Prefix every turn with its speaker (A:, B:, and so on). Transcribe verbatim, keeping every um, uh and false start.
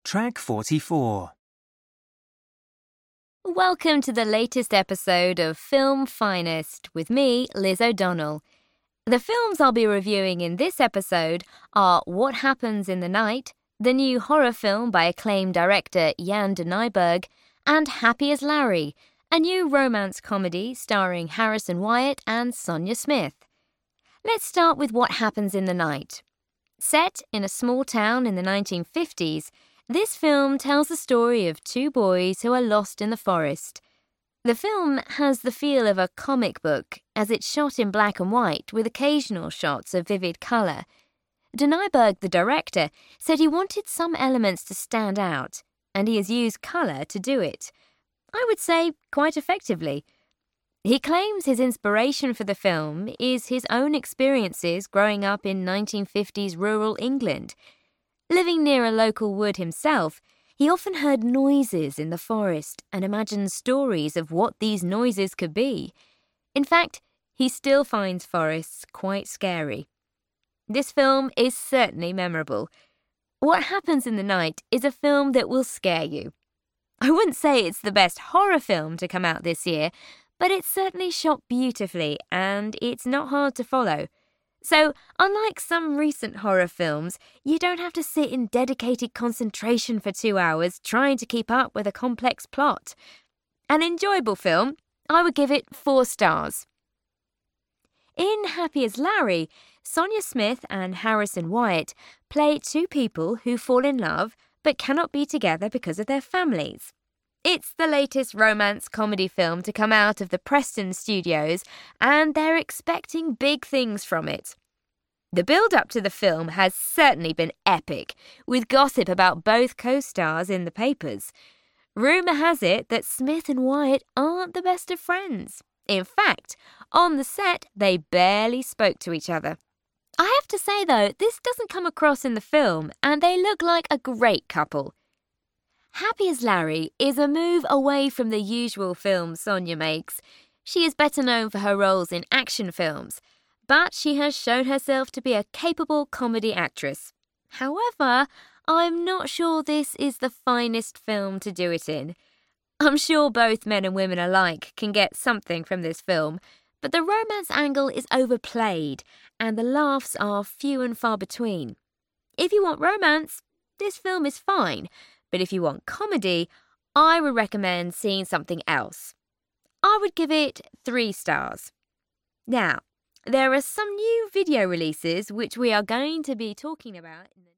A: Track forty-four.
B: Welcome to the latest episode of Film Finest with me, Liz O'Donnell. The films I'll be reviewing in this episode are What Happens in the Night, the new horror film by acclaimed director Jan de Nyberg, and Happy as Larry, a new romance comedy starring Harrison Wyatt and Sonia Smith. Let's start with What Happens in the Night. Set in a small town in the nineteen fifties, this film tells the story of two boys who are lost in the forest. The film has the feel of a comic book, as it's shot in black and white with occasional shots of vivid colour. De Nyberg, the director, said he wanted some elements to stand out, and he has used colour to do it. I would say quite effectively. He claims his inspiration for the film is his own experiences growing up in nineteen fifties rural England. Living near a local wood himself, he often heard noises in the forest and imagined stories of what these noises could be. In fact, he still finds forests quite scary. This film is certainly memorable. What Happens in the Night is a film that will scare you. I wouldn't say it's the best horror film to come out this year, but it's certainly shot beautifully and it's not hard to follow. So, unlike some recent horror films, you don't have to sit in dedicated concentration for two hours trying to keep up with a complex plot. An enjoyable film, I would give it four stars. In Happy as Larry, Sonia Smith and Harrison Wyatt play two people who fall in love but cannot be together because of their families. It's the latest romance comedy film to come out of the Preston Studios, and they're expecting big things from it. The build-up to the film has certainly been epic, with gossip about both co-stars in the papers. Rumour has it that Smith and Wyatt aren't the best of friends. In fact, on the set, they barely spoke to each other. I have to say, though, this doesn't come across in the film, and they look like a great couple. Happy as Larry is a move away from the usual films Sonia makes. She is better known for her roles in action films, but she has shown herself to be a capable comedy actress. However, I'm not sure this is the finest film to do it in. I'm sure both men and women alike can get something from this film, but the romance angle is overplayed and the laughs are few and far between. If you want romance, this film is fine. But if you want comedy, I would recommend seeing something else. I would give it three stars. Now, there are some new video releases which we are going to be talking about in the